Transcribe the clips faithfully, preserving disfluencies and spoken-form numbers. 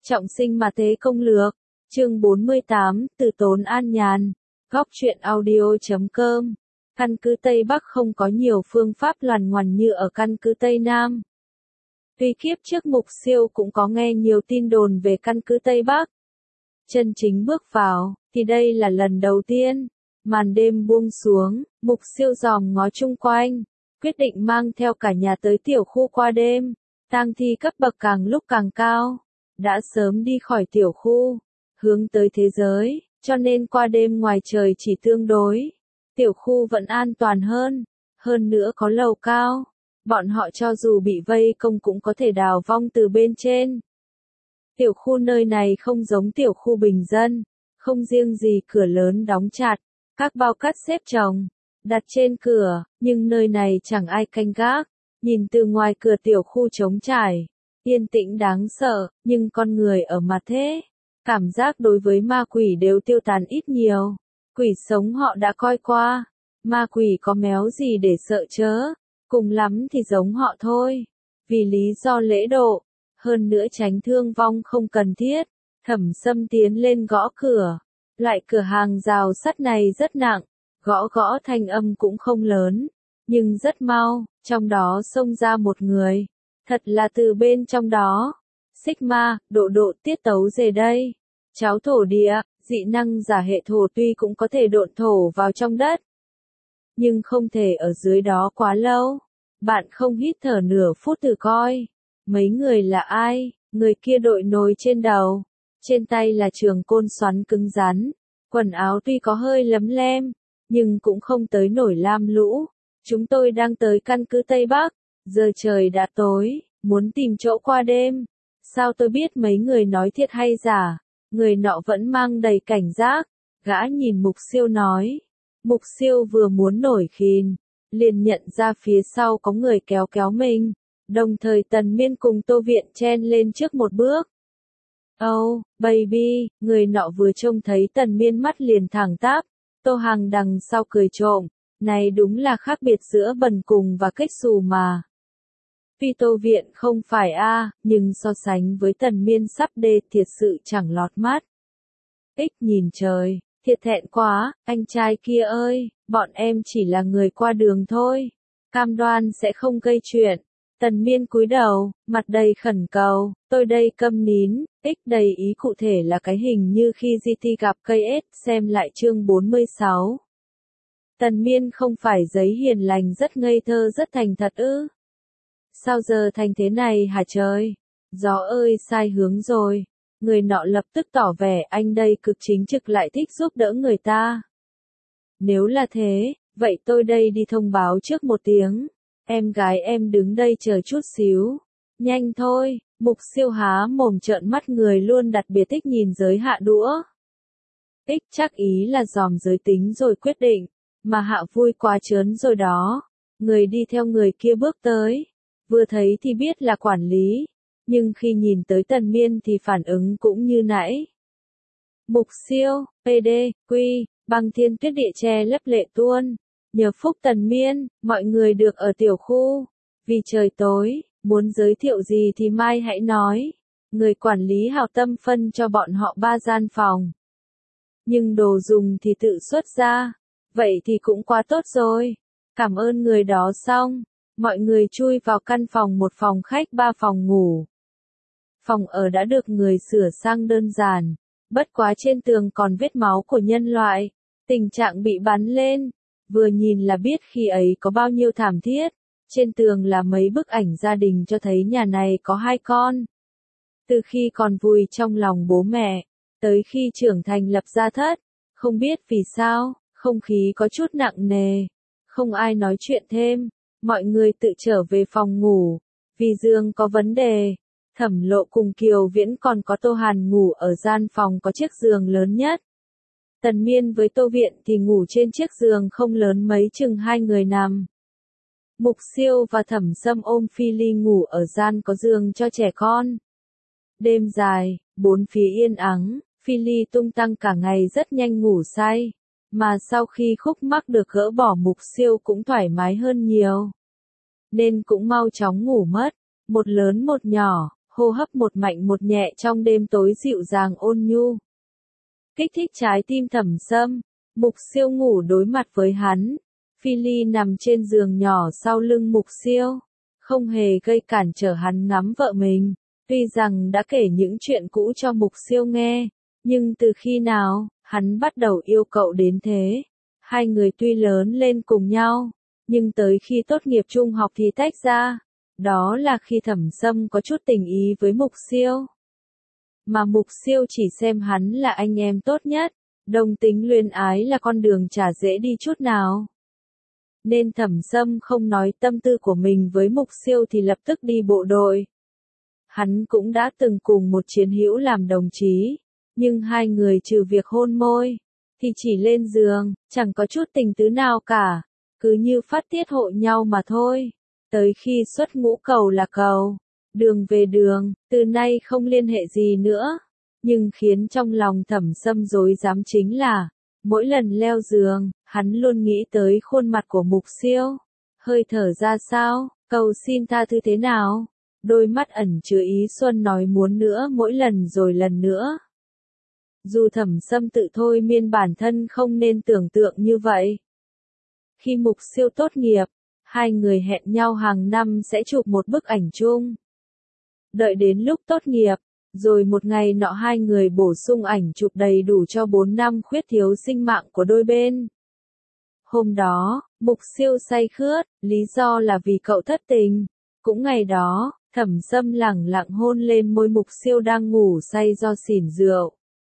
Trọng sinh mà thế công lược, chương bốn mươi tám, từ tốn an nhàn, góc truyện audio chấm com. Căn cứ Tây Bắc không có nhiều phương pháp loằn ngoằn như ở căn cứ Tây Nam. Tuy kiếp trước Mục Siêu cũng có nghe nhiều tin đồn về căn cứ Tây Bắc. Chân chính bước vào, thì đây là lần đầu tiên. Màn đêm buông xuống, Mục Siêu dòm ngó chung quanh, quyết định mang theo cả nhà tới tiểu khu qua đêm. Tang thi cấp bậc càng lúc càng cao, đã sớm đi khỏi tiểu khu, hướng tới thế giới, cho nên qua đêm ngoài trời chỉ tương đối. Tiểu khu vẫn an toàn hơn, hơn nữa có lầu cao, bọn họ cho dù bị vây công cũng có thể đào vong từ bên trên. Tiểu khu nơi này không giống tiểu khu bình dân, không riêng gì cửa lớn đóng chặt, các bao cát xếp chồng, đặt trên cửa, nhưng nơi này chẳng ai canh gác. Nhìn từ ngoài cửa tiểu khu trống trải, yên tĩnh đáng sợ, nhưng con người ở mà thế. Cảm giác đối với ma quỷ đều tiêu tán ít nhiều. Quỷ sống họ đã coi qua, ma quỷ có méo gì để sợ chớ, cùng lắm thì giống họ thôi. Vì lý do lễ độ, hơn nữa tránh thương vong không cần thiết, Thẩm Sâm tiến lên gõ cửa. Loại cửa hàng rào sắt này rất nặng, gõ gõ thanh âm cũng không lớn, nhưng rất mau, trong đó xông ra một người. Thật là từ bên trong đó. Sigma, độ độ tiết tấu về đây. Cháu thổ địa, dị năng giả hệ thổ tuy cũng có thể độn thổ vào trong đất, nhưng không thể ở dưới đó quá lâu. Bạn không hít thở nửa phút thử coi. Mấy người là ai? Người kia đội nồi trên đầu, trên tay là trường côn xoắn cứng rắn. Quần áo tuy có hơi lấm lem, nhưng cũng không tới nổi lam lũ. Chúng tôi đang tới căn cứ Tây Bắc, giờ trời đã tối, muốn tìm chỗ qua đêm. Sao tôi biết mấy người nói thiệt hay giả? Người nọ vẫn mang đầy cảnh giác, gã nhìn Mục Siêu nói. Mục Siêu vừa muốn nổi khìn, liền nhận ra phía sau có người kéo kéo mình, đồng thời Tần Miên cùng Tô Viện chen lên trước một bước. Oh, baby, người nọ vừa trông thấy Tần Miên mắt liền thẳng tắp, Tô Hằng đằng sau cười trộm. Này đúng là khác biệt giữa bần cùng và kết xù mà. Tuy Tô Viện không phải a, nhưng so sánh với Tần Miên sắp đê thiệt sự chẳng lọt mắt. Ích nhìn trời, thiệt thẹn quá, anh trai kia ơi, bọn em chỉ là người qua đường thôi. Cam đoan sẽ không gây chuyện. Tần Miên cúi đầu, mặt đầy khẩn cầu, tôi đây câm nín. Ích đầy ý cụ thể là cái hình như khi giê tê gặp cây ết, xem lại chương bốn mươi sáu. Tần Miên không phải giấy hiền lành rất ngây thơ rất thành thật ư? Sao giờ thành thế này hả trời? Gió ơi sai hướng rồi. Người nọ lập tức tỏ vẻ anh đây cực chính trực lại thích giúp đỡ người ta. Nếu là thế, vậy tôi đây đi thông báo trước một tiếng. Em gái em đứng đây chờ chút xíu. Nhanh thôi, Mục Siêu há mồm trợn mắt người luôn đặc biệt thích nhìn giới hạ đũa. Ích chắc ý là dòm giới tính rồi quyết định. Mà hạ vui quá trớn rồi đó. Người đi theo người kia bước tới. Vừa thấy thì biết là quản lý. Nhưng khi nhìn tới Tần Miên thì phản ứng cũng như nãy. Mục Siêu, pê đê, quy, băng thiên tuyết địa che lấp lệ tuôn. Nhờ phúc Tần Miên, mọi người được ở tiểu khu. Vì trời tối, muốn giới thiệu gì thì mai hãy nói. Người quản lý hảo tâm phân cho bọn họ ba gian phòng. Nhưng đồ dùng thì tự xuất ra. Vậy thì cũng quá tốt rồi. Cảm ơn người đó xong. Mọi người chui vào căn phòng một phòng khách ba phòng ngủ. Phòng ở đã được người sửa sang đơn giản. Bất quá trên tường còn vết máu của nhân loại. Tình trạng bị bắn lên. Vừa nhìn là biết khi ấy có bao nhiêu thảm thiết. Trên tường là mấy bức ảnh gia đình cho thấy nhà này có hai con. Từ khi còn vùi trong lòng bố mẹ, tới khi trưởng thành lập gia thất. Không biết vì sao. Không khí có chút nặng nề, không ai nói chuyện thêm, mọi người tự trở về phòng ngủ, vì giường có vấn đề. Thẩm Lộ cùng Kiều Viễn còn có Tô Hàn ngủ ở gian phòng có chiếc giường lớn nhất. Tần Miên với Tô Viện thì ngủ trên chiếc giường không lớn mấy chừng hai người nằm. Mục Siêu và Thẩm Sâm ôm Phi Ly ngủ ở gian có giường cho trẻ con. Đêm dài, bốn phía yên ắng, Phi Ly tung tăng cả ngày rất nhanh ngủ say. Mà sau khi khúc mắc được gỡ bỏ Mục Siêu cũng thoải mái hơn nhiều. Nên cũng mau chóng ngủ mất. Một lớn một nhỏ, hô hấp một mạnh một nhẹ trong đêm tối dịu dàng ôn nhu. Kích thích trái tim Thẩm Sâm, Mục Siêu ngủ đối mặt với hắn. Phi Ly nằm trên giường nhỏ sau lưng Mục Siêu, không hề gây cản trở hắn ngắm vợ mình. Tuy rằng đã kể những chuyện cũ cho Mục Siêu nghe, nhưng từ khi nào, hắn bắt đầu yêu cậu đến thế. Hai người tuy lớn lên cùng nhau, nhưng tới khi tốt nghiệp trung học thì tách ra. Đó là khi Thẩm Sâm có chút tình ý với Mục Siêu. Mà Mục Siêu chỉ xem hắn là anh em tốt nhất, đồng tính luyến ái là con đường chả dễ đi chút nào. Nên Thẩm Sâm không nói tâm tư của mình với Mục Siêu thì lập tức đi bộ đội. Hắn cũng đã từng cùng một chiến hữu làm đồng chí, nhưng hai người trừ việc hôn môi, thì chỉ lên giường, chẳng có chút tình tứ nào cả, cứ như phát tiết hộ nhau mà thôi. Tới khi xuất ngũ cầu là cầu, đường về đường, từ nay không liên hệ gì nữa. Nhưng khiến trong lòng Thẩm Sâm rối rắm chính là, mỗi lần leo giường, hắn luôn nghĩ tới khuôn mặt của Mục Siêu. Hơi thở ra sao, cầu xin tha thứ thế nào, đôi mắt ẩn chứa ý xuân nói muốn nữa mỗi lần rồi lần nữa. Dù Thẩm Sâm tự thôi miên bản thân không nên tưởng tượng như vậy. Khi Mục Siêu tốt nghiệp, hai người hẹn nhau hàng năm sẽ chụp một bức ảnh chung. Đợi đến lúc tốt nghiệp, rồi một ngày nọ hai người bổ sung ảnh chụp đầy đủ cho bốn năm khuyết thiếu sinh mạng của đôi bên. Hôm đó, Mục Siêu say khướt, lý do là vì cậu thất tình. Cũng ngày đó, Thẩm Sâm lẳng lặng hôn lên môi Mục Siêu đang ngủ say do xỉn rượu.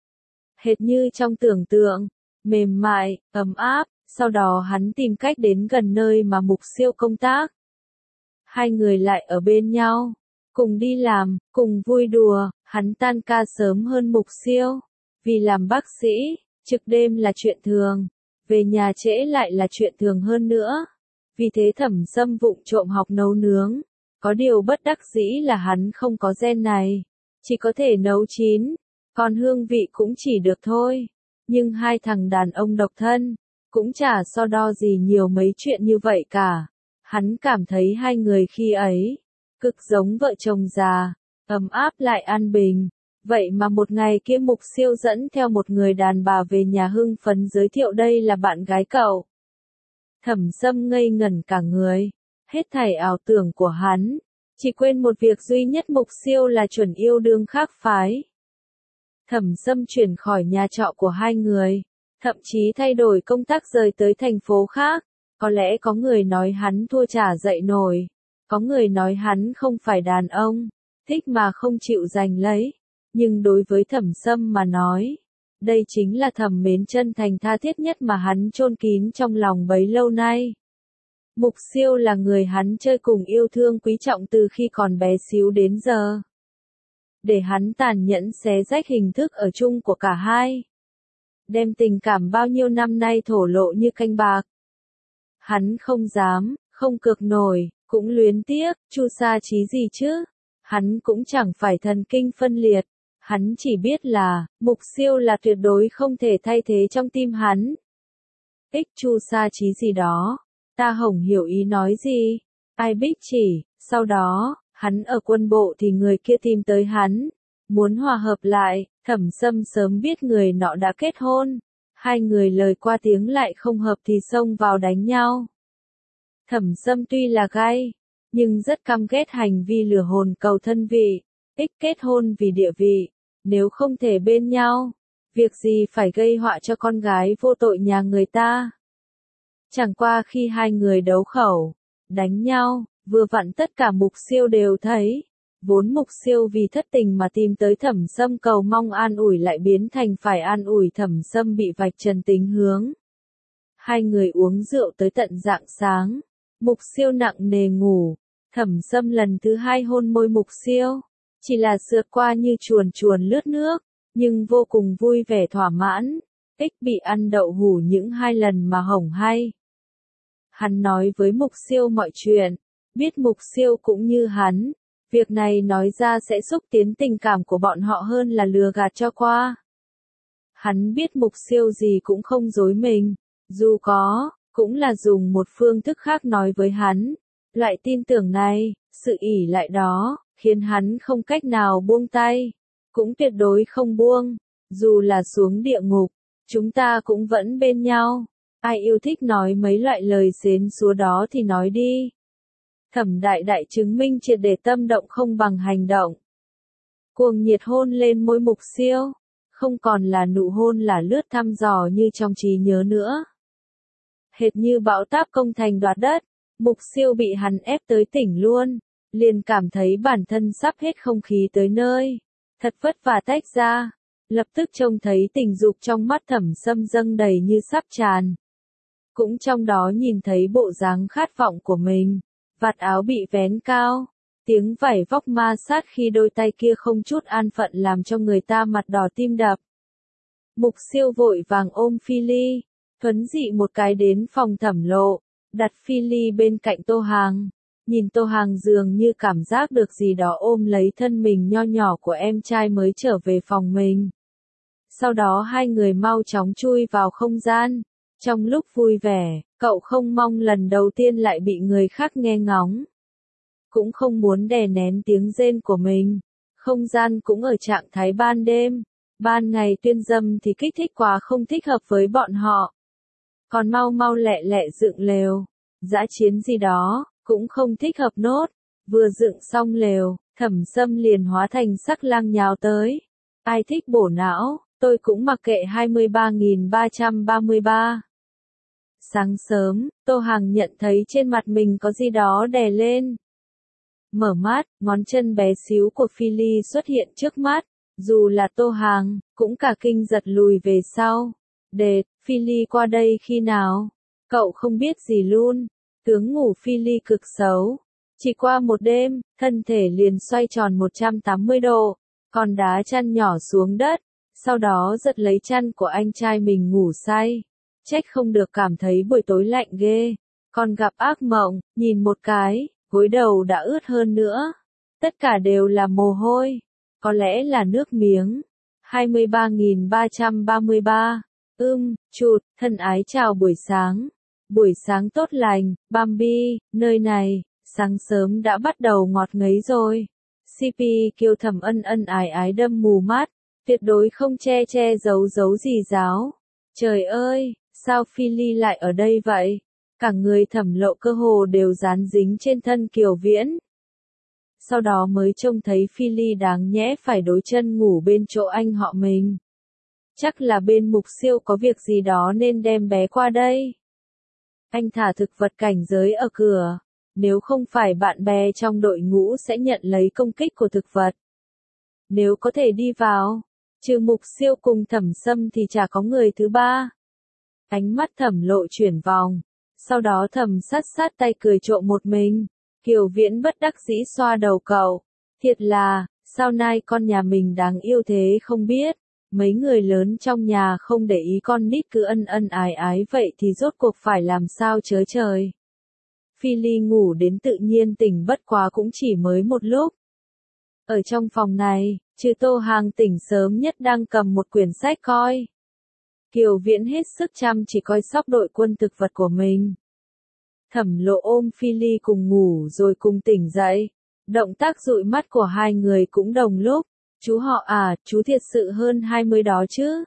Hệt như trong tưởng tượng, mềm mại, ấm áp, sau đó hắn tìm cách đến gần nơi mà Mục Siêu công tác. Hai người lại ở bên nhau, cùng đi làm, cùng vui đùa, hắn tan ca sớm hơn Mục Siêu. Vì làm bác sĩ, trực đêm là chuyện thường, về nhà trễ lại là chuyện thường hơn nữa. Vì thế Thẩm Sâm vụng trộm học nấu nướng. Có điều bất đắc dĩ là hắn không có gen này, chỉ có thể nấu chín, còn hương vị cũng chỉ được thôi. Nhưng hai thằng đàn ông độc thân, cũng chả so đo gì nhiều mấy chuyện như vậy cả. Hắn cảm thấy hai người khi ấy, cực giống vợ chồng già, ấm áp lại an bình. Vậy mà một ngày kia Mục Siêu dẫn theo một người đàn bà về nhà hưng phấn giới thiệu đây là bạn gái cậu. Thẩm Sâm ngây ngẩn cả người, hết thảy ảo tưởng của hắn, chỉ quên một việc duy nhất Mục Siêu là chuẩn yêu đương khác phái. Thẩm Sâm chuyển khỏi nhà trọ của hai người, thậm chí thay đổi công tác rời tới thành phố khác. Có lẽ có người nói hắn thua chả dậy nổi, có người nói hắn không phải đàn ông, thích mà không chịu giành lấy. Nhưng đối với Thẩm Sâm mà nói, đây chính là thầm mến chân thành tha thiết nhất mà hắn chôn kín trong lòng bấy lâu nay. Mục Siêu là người hắn chơi cùng yêu thương quý trọng từ khi còn bé xíu đến giờ. Để hắn tàn nhẫn xé rách hình thức ở chung của cả hai. Đem tình cảm bao nhiêu năm nay thổ lộ như canh bạc. Hắn không dám, không cược nổi, cũng luyến tiếc, chu sa chí gì chứ. Hắn cũng chẳng phải thần kinh phân liệt. Hắn chỉ biết là, Mục Siêu là tuyệt đối không thể thay thế trong tim hắn. Ích chu sa chí gì đó. Ta hổng hiểu ý nói gì. Ai biết chỉ, sau đó, hắn ở quân bộ thì người kia tìm tới hắn. Muốn hòa hợp lại, Thẩm Sâm sớm biết người nọ đã kết hôn. Hai người lời qua tiếng lại không hợp thì xông vào đánh nhau. Thẩm Sâm tuy là gay, nhưng rất căm ghét hành vi lừa hồn cầu thân vị. Ích kết hôn vì địa vị. Nếu không thể bên nhau, việc gì phải gây họa cho con gái vô tội nhà người ta. Chẳng qua khi hai người đấu khẩu, đánh nhau, vừa vặn tất cả Mục Siêu đều thấy. Vốn Mục Siêu vì thất tình mà tìm tới Thẩm Sâm cầu mong an ủi lại biến thành phải an ủi Thẩm Sâm bị vạch trần tính hướng. Hai người uống rượu tới tận rạng sáng. Mục Siêu nặng nề ngủ. Thẩm Sâm lần thứ hai hôn môi Mục Siêu. Chỉ là sượt qua như chuồn chuồn lướt nước, nhưng vô cùng vui vẻ thỏa mãn. Ích bị ăn đậu hủ những hai lần mà hổng hay. Hắn nói với Mục Siêu mọi chuyện, biết Mục Siêu cũng như hắn. Việc này nói ra sẽ xúc tiến tình cảm của bọn họ hơn là lừa gạt cho qua. Hắn biết Mục Siêu gì cũng không dối mình, dù có, cũng là dùng một phương thức khác nói với hắn. Loại tin tưởng này, sự ỷ lại đó, khiến hắn không cách nào buông tay, cũng tuyệt đối không buông, dù là xuống địa ngục, chúng ta cũng vẫn bên nhau. Ai yêu thích nói mấy loại lời xến xúa đó thì nói đi. Thẩm Đại Đại chứng minh triệt để tâm động không bằng hành động. Cuồng nhiệt hôn lên môi Mục Siêu, không còn là nụ hôn là lướt thăm dò như trong trí nhớ nữa. Hệt như bão táp công thành đoạt đất, Mục Siêu bị hắn ép tới tỉnh luôn, liền cảm thấy bản thân sắp hết không khí tới nơi, thật vất vả tách ra, lập tức trông thấy tình dục trong mắt Thẩm Sâm dâng đầy như sắp tràn. Cũng trong đó nhìn thấy bộ dáng khát vọng của mình, vạt áo bị vén cao, tiếng vảy vóc ma sát khi đôi tay kia không chút an phận làm cho người ta mặt đỏ tim đập. Mục Siêu vội vàng ôm Phi Ly, thuấn dị một cái đến phòng Thẩm Lộ, đặt Phi Ly bên cạnh Tô Hàng, nhìn Tô Hàng dường như cảm giác được gì đó ôm lấy thân mình nho nhỏ của em trai mới trở về phòng mình. Sau đó hai người mau chóng chui vào không gian. Trong lúc vui vẻ, cậu không mong lần đầu tiên lại bị người khác nghe ngóng. Cũng không muốn đè nén tiếng rên của mình. Không gian cũng ở trạng thái ban đêm. Ban ngày tuyên dâm thì kích thích quá không thích hợp với bọn họ. Còn mau mau lẹ lẹ dựng lều. Dã chiến gì đó, cũng không thích hợp nốt. Vừa dựng xong lều, Thẩm Sâm liền hóa thành sắc lang nhào tới. Ai thích bổ não, tôi cũng mặc kệ hai mươi ba nghìn ba trăm ba mươi ba. Sáng sớm, Tô Hàng nhận thấy trên mặt mình có gì đó đè lên. Mở mắt, ngón chân bé xíu của Phi Ly xuất hiện trước mắt, dù là Tô Hàng, cũng cả kinh giật lùi về sau. Đệt, Phi Ly qua đây khi nào? Cậu không biết gì luôn, tướng ngủ Phi Ly cực xấu. Chỉ qua một đêm, thân thể liền xoay tròn một trăm tám mươi độ, còn đá chăn nhỏ xuống đất, sau đó giật lấy chăn của anh trai mình ngủ say. Trách không được cảm thấy buổi tối lạnh ghê, còn gặp ác mộng, nhìn một cái, gối đầu đã ướt hơn nữa. Tất cả đều là mồ hôi, có lẽ là nước miếng. hai mươi ba nghìn ba trăm ba mươi ba, ưm, chụt, thân ái chào buổi sáng. Buổi sáng tốt lành, Bambi, nơi này, sáng sớm đã bắt đầu ngọt ngấy rồi. xê pê kêu Thẩm Ân ân ái ái đâm mù mắt, tuyệt đối không che che giấu giấu gì giáo. Trời ơi! Sao Phi Ly lại ở đây vậy? Cả người Thẩm Lộ cơ hồ đều dán dính trên thân Kiều Viễn. Sau đó mới trông thấy Phi Ly đáng nhẽ phải đối chân ngủ bên chỗ anh họ mình. Chắc là bên Mục Siêu có việc gì đó nên đem bé qua đây. Anh thả thực vật cảnh giới ở cửa, nếu không phải bạn bè trong đội ngũ sẽ nhận lấy công kích của thực vật. Nếu có thể đi vào, trừ Mục Siêu cùng Thẩm Sâm thì chả có người thứ ba. Ánh mắt Thẩm Lộ chuyển vòng, sau đó Thẩm sát sát tay cười trộm một mình. Kiều Viễn bất đắc dĩ xoa đầu cậu, thiệt là, sao nay con nhà mình đáng yêu thế không biết, mấy người lớn trong nhà không để ý con nít cứ ân ân ái ái vậy thì rốt cuộc phải làm sao chớ trời. Phi Ly ngủ đến tự nhiên tỉnh bất quá cũng chỉ mới một lúc. Ở trong phòng này, trừ Tô Hàng tỉnh sớm nhất đang cầm một quyển sách coi. Kiều Viễn hết sức chăm chỉ coi sóc đội quân thực vật của mình. Thẩm Lộ ôm Phi Ly cùng ngủ rồi cùng tỉnh dậy. Động tác dụi mắt của hai người cũng đồng lúc. Chú họ à, chú thiệt sự hơn hai mươi đó chứ.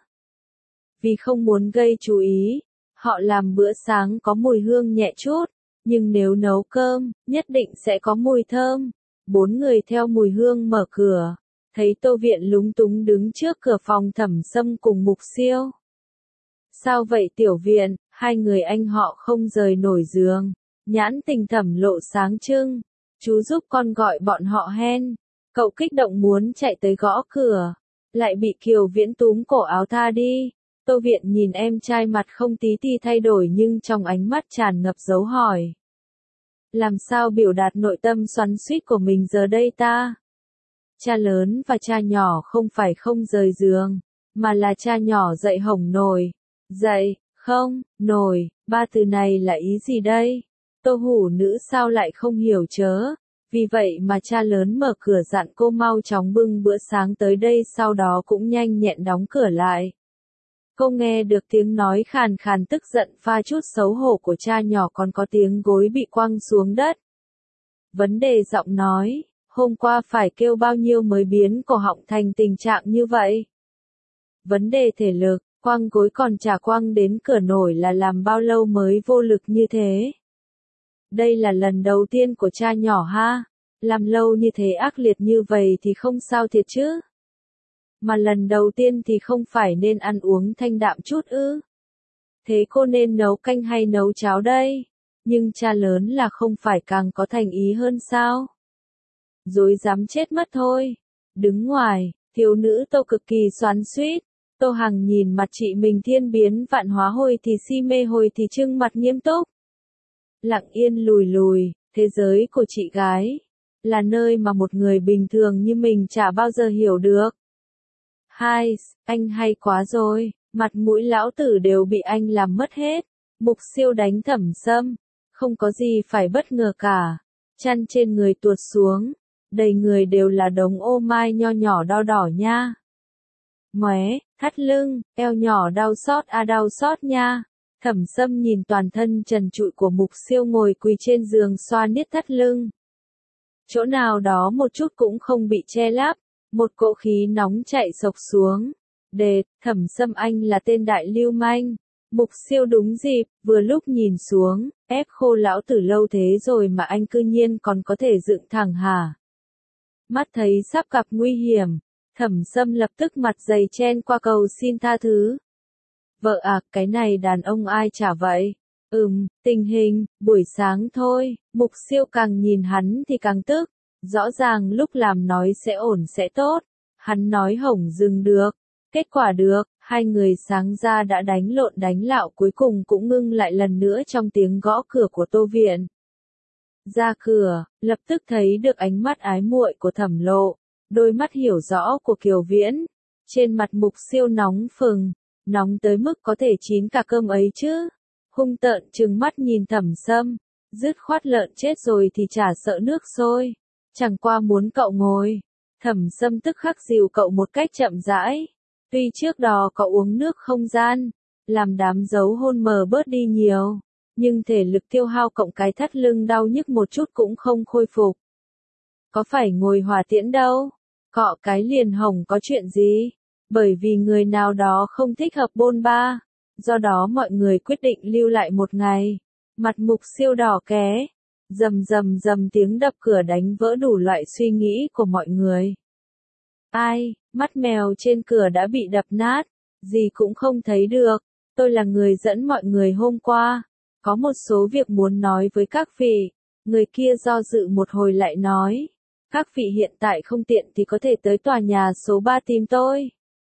Vì không muốn gây chú ý, họ làm bữa sáng có mùi hương nhẹ chút. Nhưng nếu nấu cơm, nhất định sẽ có mùi thơm. Bốn người theo mùi hương mở cửa. Thấy Tô Viện lúng túng đứng trước cửa phòng Thẩm Sâm cùng Mục Siêu. Sao vậy Tiểu Viện, hai người anh họ không rời nổi giường. Nhãn tình Thẩm Lộ sáng trưng. Chú giúp con gọi bọn họ hen. Cậu kích động muốn chạy tới gõ cửa. Lại bị Kiều Viễn túm cổ áo tha đi. Tô Viện nhìn em trai mặt không tí ti thay đổi nhưng trong ánh mắt tràn ngập dấu hỏi. Làm sao biểu đạt nội tâm xoắn xuýt của mình giờ đây ta? Cha lớn và cha nhỏ không phải không rời giường, mà là cha nhỏ dậy hổng nổi. Dậy, không, nổi, ba từ này là ý gì đây? Tô Hủ Nữ sao lại không hiểu chớ? Vì vậy mà cha lớn mở cửa dặn cô mau chóng bưng bữa sáng tới đây sau đó cũng nhanh nhẹn đóng cửa lại. Cô nghe được tiếng nói khàn khàn tức giận pha chút xấu hổ của cha nhỏ còn có tiếng gối bị quăng xuống đất. Vấn đề giọng nói, Hôm qua phải kêu bao nhiêu mới biến cổ họng thành tình trạng như vậy? Vấn đề thể lực, quăng gối còn chả quăng đến cửa nổi là làm bao lâu mới vô lực như thế? Đây là lần đầu tiên của cha nhỏ ha, làm lâu như thế ác liệt như vậy thì không sao thiệt chứ. Mà lần đầu tiên thì không phải nên ăn uống thanh đạm chút ư? Thế cô nên nấu canh hay nấu cháo đây? Nhưng cha lớn là không phải càng có thành ý hơn sao? Dối dám chết mất thôi. Đứng ngoài, thiếu nữ Tô cực kỳ xoắn xuýt. Tô Hằng nhìn mặt chị mình thiên biến vạn hóa, hồi thì si mê hồi thì trưng mặt nghiêm túc. Lặng yên lùi lùi, thế giới của chị gái là nơi mà một người bình thường như mình chả bao giờ hiểu được. Hai, anh hay quá rồi, mặt mũi lão tử đều bị anh làm mất hết. Mục Siêu đánh Thẩm Sâm, không có gì phải bất ngờ cả. Chăn trên người tuột xuống, đầy người đều là đống ô mai nho nhỏ đau đỏ nha. Móe, thắt lưng, eo nhỏ đau xót à đau xót nha. Thẩm Sâm nhìn toàn thân trần trụi của Mục Siêu ngồi quỳ trên giường xoa niết thắt lưng. Chỗ nào đó một chút cũng không bị che lấp, một cỗ khí nóng chạy xộc xuống. Đệt, Thẩm Sâm anh là tên đại lưu manh. Mục Siêu đúng dịp, vừa lúc nhìn xuống, ép khô lão tử lâu thế rồi mà anh cư nhiên còn có thể dựng thẳng hả? Mắt thấy sắp gặp nguy hiểm, Thẩm Sâm lập tức mặt dày chen qua cầu xin tha thứ. Vợ à, cái này đàn ông ai chả vậy? Ừm, tình hình, buổi sáng thôi. Mục Siêu càng nhìn hắn thì càng tức. Rõ ràng lúc làm nói sẽ ổn sẽ tốt. Hắn nói hổng dừng được. Kết quả được, hai người sáng ra đã đánh lộn đánh lạo, cuối cùng cũng ngưng lại lần nữa trong tiếng gõ cửa của Tô Viện. Ra cửa, lập tức thấy được ánh mắt ái muội của Thẩm Lộ, đôi mắt hiểu rõ của Kiều Viễn. Trên mặt Mục Siêu nóng phừng, nóng tới mức có thể chín cả cơm ấy chứ. Hung tợn trừng mắt nhìn Thẩm Sâm, dứt khoát lợn chết rồi thì chả sợ nước sôi, chẳng qua muốn cậu ngồi. Thẩm Sâm tức khắc dìu cậu một cách chậm rãi. Tuy trước đó có uống nước không gian, làm đám dấu hôn mờ bớt đi nhiều, nhưng thể lực tiêu hao cộng cái thắt lưng đau nhức một chút cũng không khôi phục. Có phải ngồi hỏa tiễn đâu, cọ cái liền hỏng có chuyện gì, bởi vì người nào đó không thích hợp bôn ba, do đó mọi người quyết định lưu lại một ngày. Mặt Mục Siêu đỏ ké, rầm rầm rầm tiếng đập cửa đánh vỡ đủ loại suy nghĩ của mọi người. Ai, mắt mèo trên cửa đã bị đập nát, gì cũng không thấy được. Tôi là người dẫn mọi người hôm qua, có một số việc muốn nói với các vị. Người kia do dự một hồi lại nói, các vị hiện tại không tiện thì có thể tới tòa nhà số ba tìm tôi.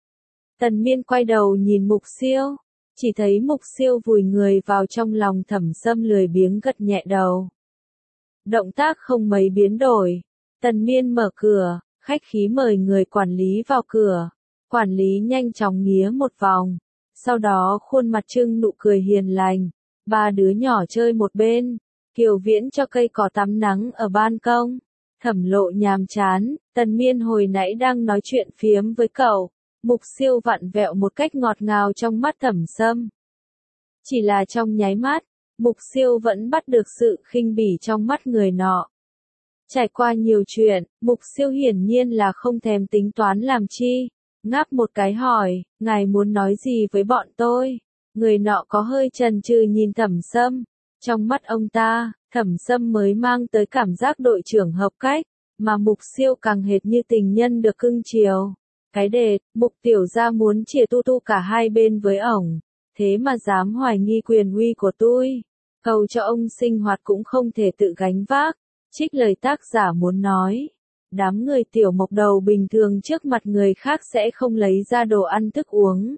Tần Miên quay đầu nhìn Mục Siêu, chỉ thấy Mục Siêu vùi người vào trong lòng Thẩm Sâm lười biếng gật nhẹ đầu. Động tác không mấy biến đổi, Tần Miên mở cửa, khách khí mời người quản lý vào cửa. Quản lý nhanh chóng nghía một vòng, sau đó khuôn mặt trưng nụ cười hiền lành. Ba đứa nhỏ chơi một bên, Kiều Viễn cho cây cỏ tắm nắng ở ban công. Thẩm Lộ nhàm chán, Tần Miên hồi nãy đang nói chuyện phiếm với cậu. Mục Siêu vặn vẹo một cách ngọt ngào trong mắt Thẩm Sâm. Chỉ là trong nháy mắt, Mục Siêu vẫn bắt được sự khinh bỉ trong mắt người nọ. Trải qua nhiều chuyện, Mục Siêu hiển nhiên là không thèm tính toán làm chi. Ngáp một cái hỏi, ngài muốn nói gì với bọn tôi? Người nọ có hơi chần chừ nhìn Thẩm Sâm. Trong mắt ông ta, Thẩm Sâm mới mang tới cảm giác đội trưởng hợp cách, mà Mục Siêu càng hệt như tình nhân được cưng chiều. Cái đệt, Mục tiểu gia muốn chìa tu tu cả hai bên với ổng, thế mà dám hoài nghi quyền uy của tôi. Cầu cho ông sinh hoạt cũng không thể tự gánh vác. Trích lời tác giả muốn nói, đám người tiểu mộc đầu bình thường trước mặt người khác sẽ không lấy ra đồ ăn thức uống.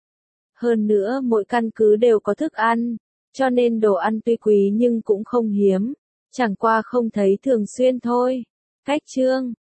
Hơn nữa mỗi căn cứ đều có thức ăn, cho nên đồ ăn tuy quý nhưng cũng không hiếm, chẳng qua không thấy thường xuyên thôi. Cách chương